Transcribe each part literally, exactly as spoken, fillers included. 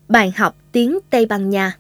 Bài học tiếng Tây Ban Nha.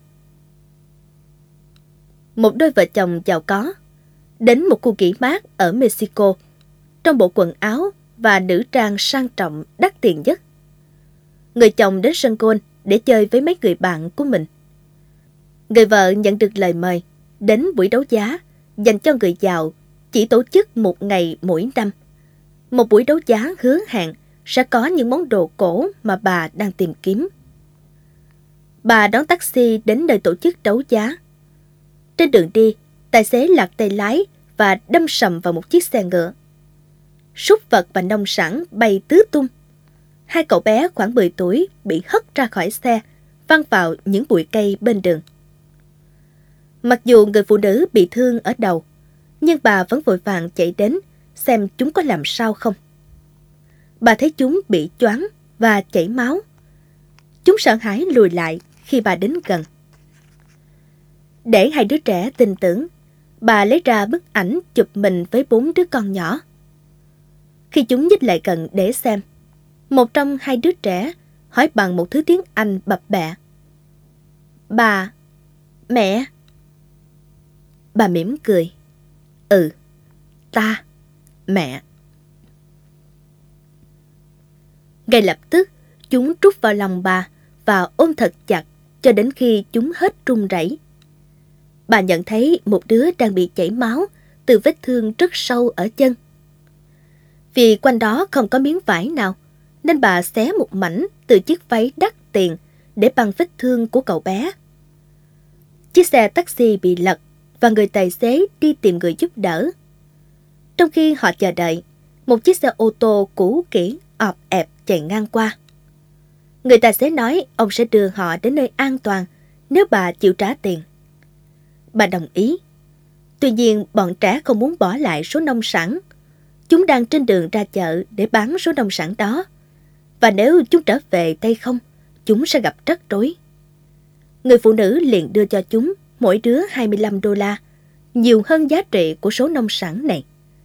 Một đôi vợ chồng giàu có đến một khu nghỉ mát ở Mexico trong bộ quần áo và nữ trang sang trọng đắt tiền nhất. Người chồng đến sân golf để chơi với mấy người bạn của mình. Người vợ nhận được lời mời đến buổi đấu giá dành cho người giàu chỉ tổ chức một ngày mỗi năm. Một buổi đấu giá hứa hẹn sẽ có những món đồ cổ mà bà đang tìm kiếm. Bà đón taxi đến nơi tổ chức đấu giá. Trên đường đi, tài xế lạc tay lái và đâm sầm vào một chiếc xe ngựa. Súc vật và nông sản bay tứ tung. Hai cậu bé khoảng mười tuổi bị hất ra khỏi xe, văng vào những bụi cây bên đường. Mặc dù người phụ nữ bị thương ở đầu, nhưng bà vẫn vội vàng chạy đến xem chúng có làm sao không. Bà thấy chúng bị choáng và chảy máu. Chúng sợ hãi lùi lại khi bà đến gần. Để hai đứa trẻ tin tưởng, bà lấy ra bức ảnh chụp mình với bốn đứa con nhỏ. Khi chúng nhích lại gần để xem, một trong hai đứa trẻ hỏi bằng một thứ tiếng Anh bập bẹ: "Bà, mẹ." Bà mỉm cười: "Ừ, ta, mẹ." Ngay lập tức, chúng trút vào lòng bà và ôm thật chặt cho đến khi chúng hết run rẩy. Bà nhận thấy một đứa đang bị chảy máu từ vết thương rất sâu ở chân. Vì quanh đó không có miếng vải nào, nên bà xé một mảnh từ chiếc váy đắt tiền để băng vết thương của cậu bé. Chiếc xe taxi bị lật và người tài xế đi tìm người giúp đỡ. Trong khi họ chờ đợi, một chiếc xe ô tô cũ kỹ ọp ẹp chạy ngang qua. Người tài xế nói ông sẽ đưa họ đến nơi an toàn nếu bà chịu trả tiền. Bà đồng ý. Tuy nhiên, bọn trẻ không muốn bỏ lại số nông sản. Chúng đang trên đường ra chợ để bán số nông sản đó. Và nếu chúng trở về tay không, chúng sẽ gặp rắc rối. Người phụ nữ liền đưa cho chúng mỗi đứa hai mươi lăm đô la, nhiều hơn giá trị của số nông sản này.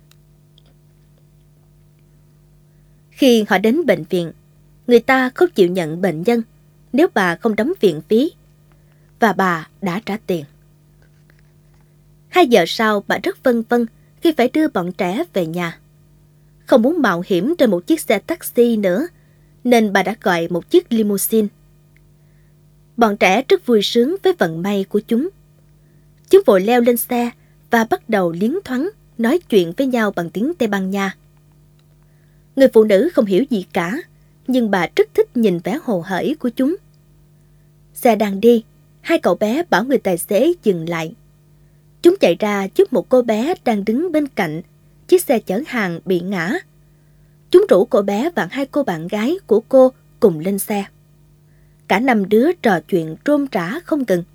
Khi họ đến bệnh viện, người ta không chịu nhận bệnh nhân nếu bà không đóng viện phí, và bà đã trả tiền. Hai giờ sau, bà rất vân vân khi phải đưa bọn trẻ về nhà. Không muốn mạo hiểm trên một chiếc xe taxi nữa, nên bà đã gọi một chiếc limousine. Bọn trẻ rất vui sướng với vận may của chúng. Chúng vội leo lên xe và bắt đầu liến thoáng nói chuyện với nhau bằng tiếng Tây Ban Nha. Người phụ nữ không hiểu gì cả, nhưng bà rất thích nhìn vẻ hồ hởi của chúng. Xe đang đi, hai cậu bé bảo người tài xế dừng lại. Chúng chạy ra giúp một cô bé đang đứng bên cạnh chiếc xe chở hàng bị ngã. Chúng rủ cô bé và hai cô bạn gái của cô cùng lên xe. Cả năm đứa trò chuyện rôm rả không ngừng.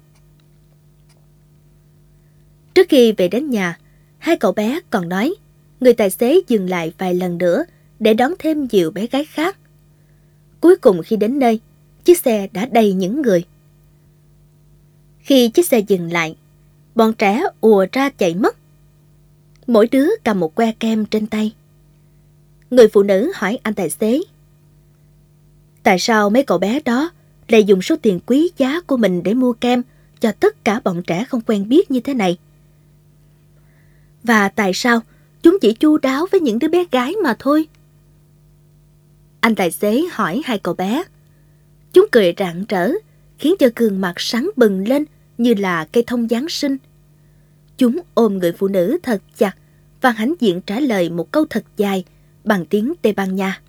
Trước khi về đến nhà, hai cậu bé còn nói người tài xế dừng lại vài lần nữa để đón thêm nhiều bé gái khác. Cuối cùng khi đến nơi, chiếc xe đã đầy những người. Khi chiếc xe dừng lại, bọn trẻ ùa ra chạy mất. Mỗi đứa cầm một que kem trên tay. Người phụ nữ hỏi anh tài xế: "Tại sao mấy cậu bé đó lại dùng số tiền quý giá của mình để mua kem cho tất cả bọn trẻ không quen biết như thế này? Và tại sao chúng chỉ chu đáo với những đứa bé gái mà thôi?" Anh tài xế hỏi hai cậu bé. Chúng cười rạng rỡ, khiến cho gương mặt sáng bừng lên như là cây thông Giáng sinh. Chúng ôm người phụ nữ thật chặt và hãnh diện trả lời một câu thật dài bằng tiếng Tây Ban Nha.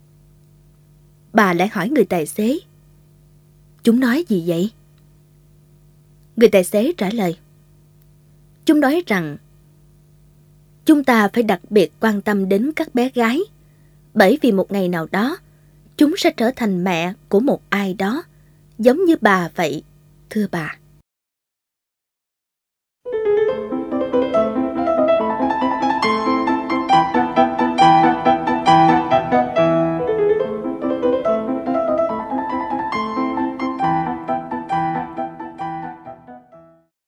Bà lại hỏi người tài xế: "Chúng nói gì vậy?" Người tài xế trả lời: "Chúng nói rằng chúng ta phải đặc biệt quan tâm đến các bé gái, bởi vì một ngày nào đó chúng sẽ trở thành mẹ của một ai đó, giống như bà vậy, thưa bà."